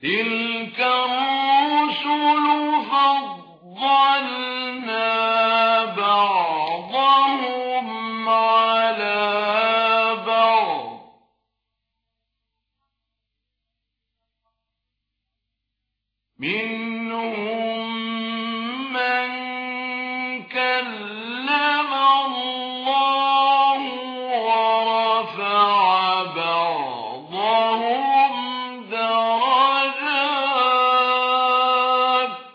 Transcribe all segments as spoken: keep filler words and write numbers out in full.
تِلْكَ الرُّسُلُ فَضَّلْنَا بَعْضَهُمْ عَلَىٰ بَعْضٍ ۚ مِّنْهُم مَّن كَلَّمَ اللَّهُ وَرَفَعَ بَعْضَهُمْ دَرَجَاتٍ ۚ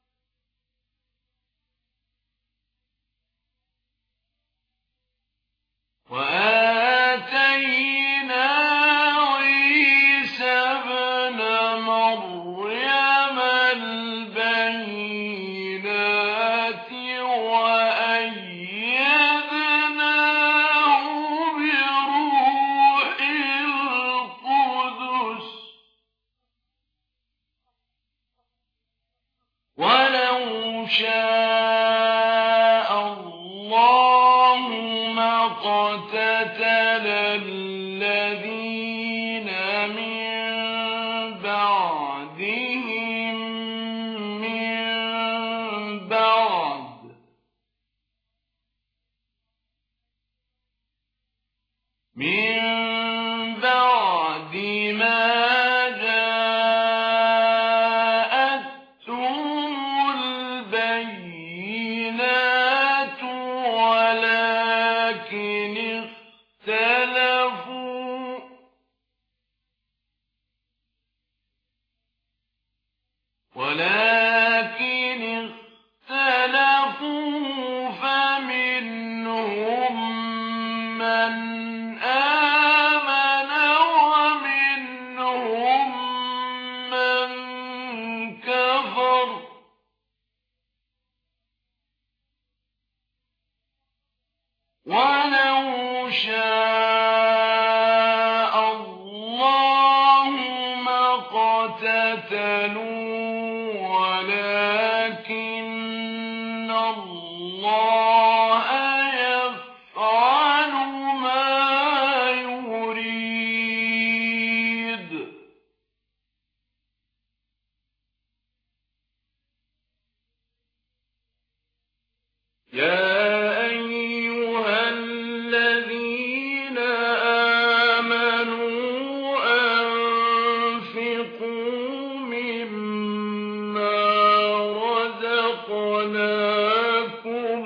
وَآتَيْنَا عِيسَى ابْنَ مَرْيَمَ الْبَيِّنَاتِ وَأَيَّدْنَاهُ بِرُوحِ الْقُدُسِ ۗ وَلَوْ شَاءَ اللَّهُ مَا اقْتَتَلَ الَّذِينَ مِن بَعْدِهِم مِّن بَعْدٍ مِّن بَعْدِ مَا جَاءَتْهُمُ الْبَيِّنَاتُ، وَلَٰكِنِ اخْتَلَفُوا وَلَٰكِنِ اخْتَلَفُوا فَمِنْهُم مَّنْ آمَنَ وَمِنْهُم مَّن كَفَرَ ۚ وَلَوْ شَاءَ اللَّهُ مَا اقْتَتَلُوا وَلَٰكِنَّ اللَّهَ يَفْعَلُ مَا يُرِيدُ. يَا أَيُّهَا الَّذِينَ آمَنُوا أَنفِقُوا مِمَّا رَزَقْنَاكُمْ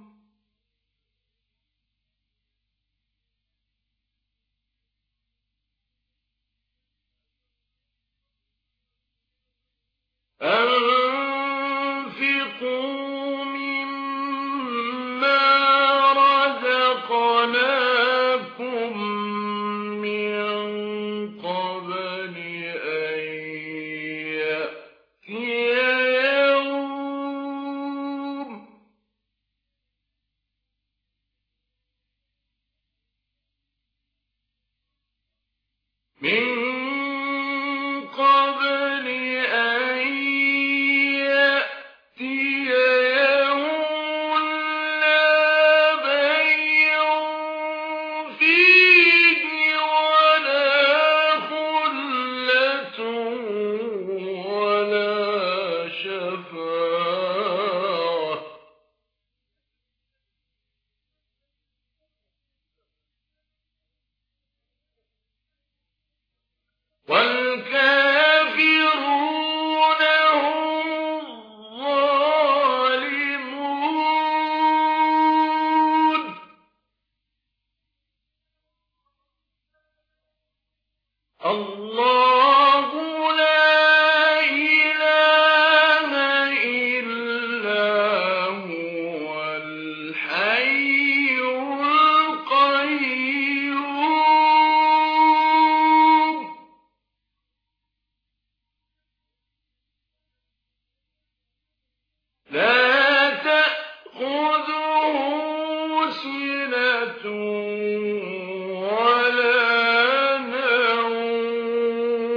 أَنفِقُوا مِمَّا رَزَقْنَاكُم مِّن قَبْلِ أَن يَأْتِيَ يَوْمٌ مِّن قَبْلِ أَن يَأْتِيَ يَوْمٌ لَّا بَيْعٌ فِيهِ وَلَا خُلَّةٌ وَلَا شَفَاعَةٌ ۗ وَالْكَافِرُونَ هُمُ الظَّالِمُونَ. اللَّهُ لَا إِلَٰهَ إِلَّا هُوَ الْحَيُّ الْقَيُّومُ. لَا تَأْخُذُهُ سِنَةٌ وَلَا نَوْمٌ،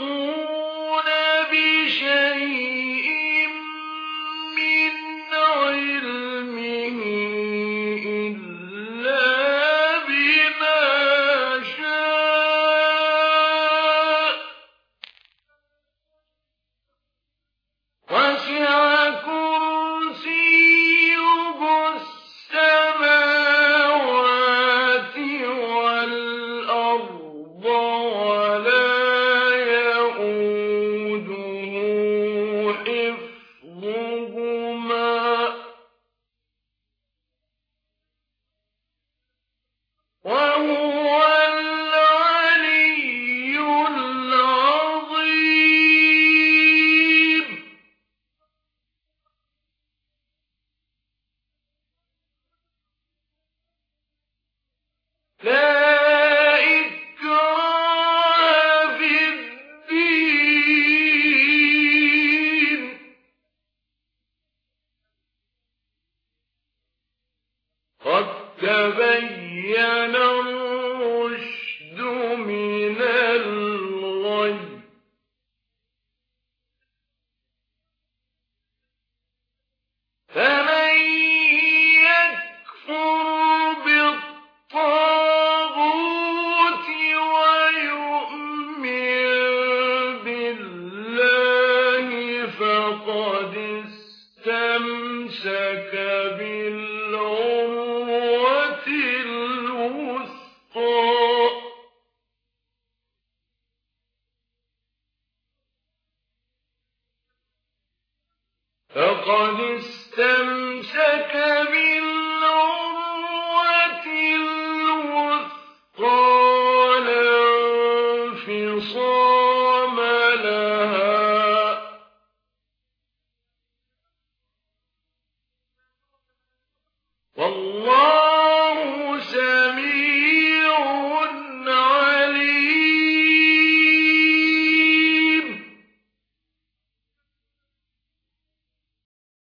يحيطون بشيء من علمه إلا بما شاء وسع كرسيه السماوات والأرض ولا يئوده حفظهما وهو العلي العظيم. لا إكراه في الدين قد تبين الرشد من الغي فمن يكفر بالطاغوت ويؤمن بالله فقد استمسك بالعروة الوثقى فقد استمسك بالعروة